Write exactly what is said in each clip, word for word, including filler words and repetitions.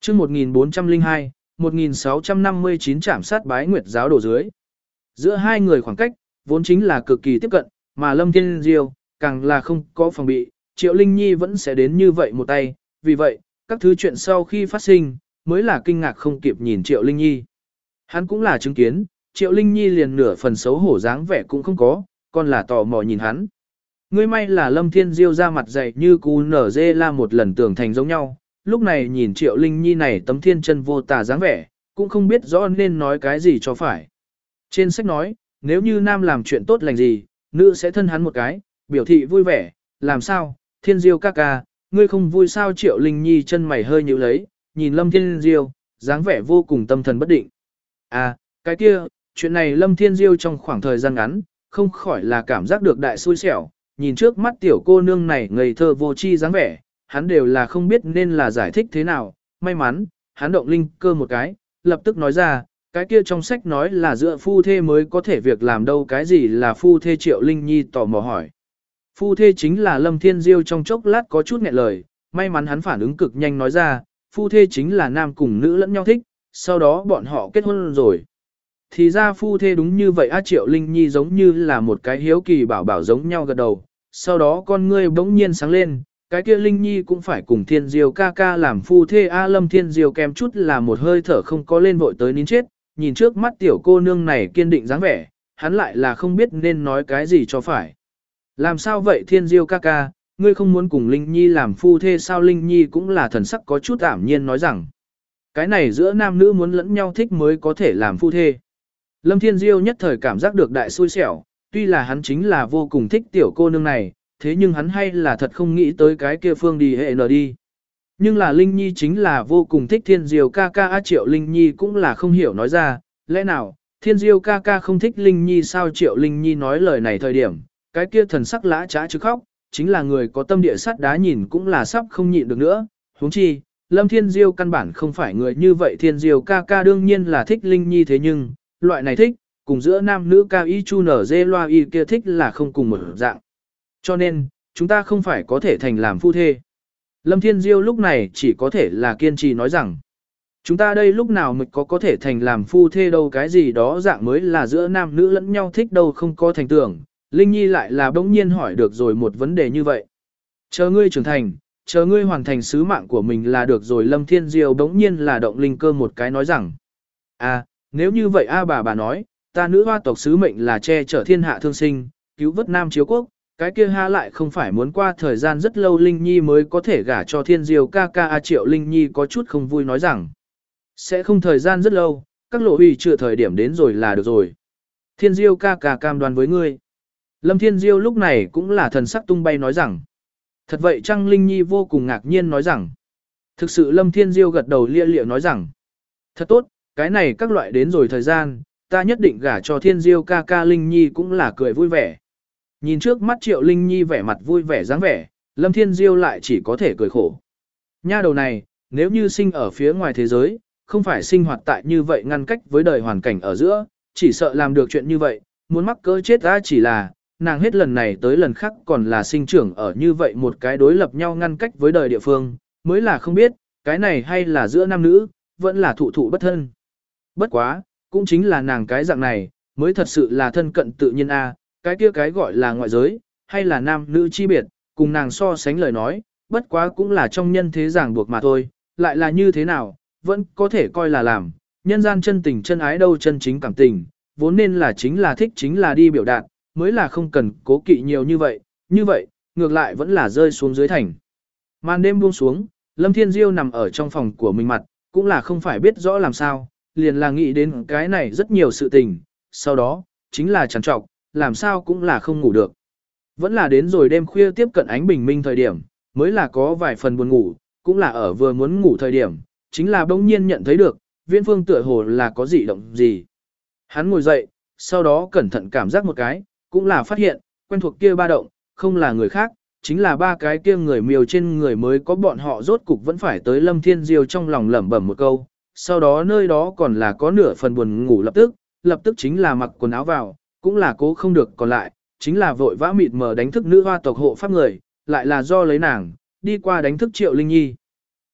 chương một nghìn bốn trăm lẻ hai, một nghìn sáu trăm năm mươi chín trảm sát bái nguyệt giáo đổ dưới. Giữa hai người khoảng cách, vốn chính là cực kỳ tiếp cận, mà Lâm Thiên Diêu, càng là không có phòng bị, Triệu Linh Nhi vẫn sẽ đến như vậy một tay, vì vậy, các thứ chuyện sau khi phát sinh, mới là kinh ngạc không kịp nhìn Triệu Linh Nhi. Hắn cũng là chứng kiến, Triệu Linh Nhi liền nửa phần xấu hổ dáng vẻ cũng không có, còn là tò mò nhìn hắn. Ngươi may là Lâm Thiên Diêu ra mặt dày như cú nở dê la một lần tưởng thành giống nhau, lúc này nhìn Triệu Linh Nhi này tấm thiên chân vô tà dáng vẻ, cũng không biết rõ nên nói cái gì cho phải. Trên sách nói, nếu như nam làm chuyện tốt lành gì, nữ sẽ thân hắn một cái, biểu thị vui vẻ, làm sao, Thiên Diêu ca ca, ngươi không vui sao? Triệu Linh Nhi chân mày hơi nhíu lấy, nhìn Lâm Thiên Diêu, dáng vẻ vô cùng tâm thần bất định. À, cái kia, chuyện này Lâm Thiên Diêu trong khoảng thời gian ngắn, không khỏi là cảm giác được đại xui xẻo, nhìn trước mắt tiểu cô nương này ngây thơ vô tri dáng vẻ, hắn đều là không biết nên là giải thích thế nào, may mắn, hắn động linh cơ một cái, lập tức nói ra, cái kia trong sách nói là giữa phu thê mới có thể việc làm đâu, cái gì là phu thê? Triệu Linh Nhi tò mò hỏi. Phu thê chính là Lâm Thiên Diêu trong chốc lát có chút nghẹn lời, may mắn hắn phản ứng cực nhanh nói ra, phu thê chính là nam cùng nữ lẫn nhau thích, sau đó bọn họ kết hôn rồi. Thì ra phu thê đúng như vậy á. Triệu Linh Nhi giống như là một cái hiếu kỳ bảo bảo giống nhau gật đầu, sau đó con ngươi bỗng nhiên sáng lên, cái kia Linh Nhi cũng phải cùng Thiên Diêu ca ca làm phu thê a. Lâm Thiên Diêu kèm chút là một hơi thở không có lên vội tới nín chết, nhìn trước mắt tiểu cô nương này kiên định dáng vẻ, hắn lại là không biết nên nói cái gì cho phải. Làm sao vậy Thiên Diêu ca ca, ngươi không muốn cùng Linh Nhi làm phu thê sao? Linh Nhi cũng là thần sắc có chút ảm nhiên nói rằng, cái này giữa nam nữ muốn lẫn nhau thích mới có thể làm phu thê. Lâm Thiên Diêu nhất thời cảm giác được đại xui xẻo, tuy là hắn chính là vô cùng thích tiểu cô nương này, thế nhưng hắn hay là thật không nghĩ tới cái kia phương đi hệ nở đi. Nhưng là Linh Nhi chính là vô cùng thích Thiên Diêu ca ca á. Triệu Linh Nhi cũng là không hiểu nói ra, lẽ nào, Thiên Diêu ca ca không thích Linh Nhi sao? Triệu Linh Nhi nói lời này thời điểm, cái kia thần sắc lã trá chứ khóc, chính là người có tâm địa sắt đá nhìn cũng là sắp không nhịn được nữa, huống chi, Lâm Thiên Diêu căn bản không phải người như vậy. Thiên Diêu ca ca đương nhiên là thích Linh Nhi, thế nhưng, loại này thích, cùng giữa nam nữ cao y chu nở dê loa y kia thích là không cùng một dạng. Cho nên, chúng ta không phải có thể thành làm phu thê. Lâm Thiên Diêu lúc này chỉ có thể là kiên trì nói rằng, chúng ta đây lúc nào mới có có thể thành làm phu thê đâu, cái gì đó dạng mới là giữa nam nữ lẫn nhau thích đâu không có thành tưởng. Linh Nhi lại là bỗng nhiên hỏi được rồi một vấn đề như vậy. Chờ ngươi trưởng thành, chờ ngươi hoàn thành sứ mạng của mình là được rồi. Lâm Thiên Diêu bỗng nhiên là động linh cơ một cái nói rằng, à, nếu như vậy a bà bà nói, ta nữ hoa tộc sứ mệnh là che chở thiên hạ thương sinh, cứu vớt Nam Chiếu Quốc, cái kia ha lại không phải muốn qua thời gian rất lâu Linh Nhi mới có thể gả cho Thiên Diêu ca ca a. Triệu Linh Nhi có chút không vui nói rằng, sẽ không thời gian rất lâu, các lộ huy chưa thời điểm đến rồi là được rồi. Thiên Diêu ca ca cam đoan với ngươi. Lâm Thiên Diêu lúc này cũng là thần sắc tung bay nói rằng, thật vậy chăng? Linh Nhi vô cùng ngạc nhiên nói rằng, thực sự. Lâm Thiên Diêu gật đầu lia lịa nói rằng, thật tốt, cái này các loại đến rồi thời gian, ta nhất định gả cho Thiên Diêu ca ca. Linh Nhi cũng là cười vui vẻ. Nhìn trước mắt Triệu Linh Nhi vẻ mặt vui vẻ dáng vẻ, Lâm Thiên Diêu lại chỉ có thể cười khổ. Nha đầu này, nếu như sinh ở phía ngoài thế giới, không phải sinh hoạt tại như vậy ngăn cách với đời hoàn cảnh ở giữa, chỉ sợ làm được chuyện như vậy, muốn mắc cỡ chết ta. Chỉ là, nàng hết lần này tới lần khác còn là sinh trưởng ở như vậy một cái đối lập nhau ngăn cách với đời địa phương, mới là không biết, cái này hay là giữa nam nữ, vẫn là thụ thụ bất thân. Bất quá, cũng chính là nàng cái dạng này, mới thật sự là thân cận tự nhiên a. Cái kia cái gọi là ngoại giới, hay là nam nữ chi biệt, cùng nàng so sánh lời nói, bất quá cũng là trong nhân thế ràng buộc mà thôi, lại là như thế nào, vẫn có thể coi là làm, nhân gian chân tình chân ái đâu. Chân chính cảm tình, vốn nên là chính là thích, chính là đi biểu đạt, mới là không cần cố kỵ nhiều như vậy, như vậy, ngược lại vẫn là rơi xuống dưới thành. Màn đêm buông xuống, Lâm Thiên Diêu nằm ở trong phòng của mình mặt, cũng là không phải biết rõ làm sao, liền là nghĩ đến cái này rất nhiều sự tình, sau đó, chính là trằn trọc, làm sao cũng là không ngủ được. Vẫn là đến rồi đêm khuya tiếp cận ánh bình minh thời điểm, mới là có vài phần buồn ngủ, cũng là ở vừa muốn ngủ thời điểm, chính là bỗng nhiên nhận thấy được, Viễn Phương tựa hồ là có dị động gì. Hắn ngồi dậy, sau đó cẩn thận cảm giác một cái, cũng là phát hiện, quen thuộc kia ba động, không là người khác, chính là ba cái kia người miêu trên người mới có. Bọn họ rốt cục vẫn phải tới. Lâm Thiên Diêu trong lòng lẩm bẩm một câu, sau đó nơi đó còn là có nửa phần buồn ngủ, lập tức, lập tức chính là mặc quần áo vào, cũng là cố không được còn lại, chính là vội vã mịt mờ đánh thức nữ hoa tộc hộ pháp người, lại là do lấy nàng, đi qua đánh thức Triệu Linh Nhi.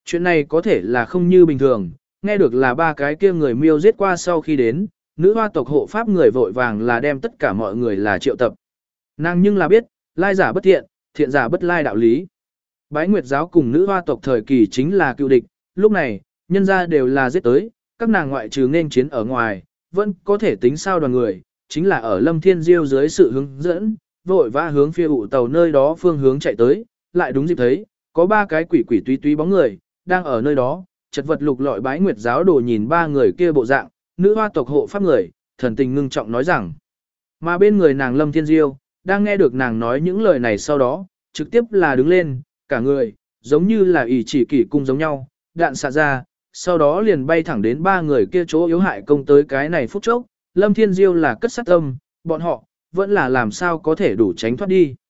Chuyện này có thể là không như bình thường, nghe được là ba cái kia người miêu giết qua sau khi đến, nữ hoa tộc hộ pháp người vội vàng là đem tất cả mọi người là triệu tập. Nàng nhưng là biết, lai giả bất thiện, thiện giả bất lai đạo lý. Bái Nguyệt giáo cùng nữ hoa tộc thời kỳ chính là cựu địch, lúc này, nhân ra đều là giết tới, các nàng ngoại trừ nên chiến ở ngoài, vẫn có thể tính sao đoàn người, chính là ở Lâm Thiên Diêu dưới sự hướng dẫn, vội vã hướng phía ụ tàu nơi đó phương hướng chạy tới, lại đúng dịp thấy, có ba cái quỷ quỷ túy túy bóng người, đang ở nơi đó, chật vật lục lọi Bái Nguyệt giáo đồ nhìn ba người kia bộ dạng, nữ hoa tộc hộ pháp người, thần tình ngưng trọng nói rằng, mà bên người nàng Lâm Thiên Diêu, đang nghe được nàng nói những lời này sau đó, trực tiếp là đứng lên, cả người, giống như là ỷ chỉ kỷ cung giống nhau, đạn xạ ra, sau đó liền bay thẳng đến ba người kia chỗ yếu hại công tới cái này phút chốc, Lâm Thiên Diêu là cất sát tâm, bọn họ, vẫn là làm sao có thể đủ tránh thoát đi.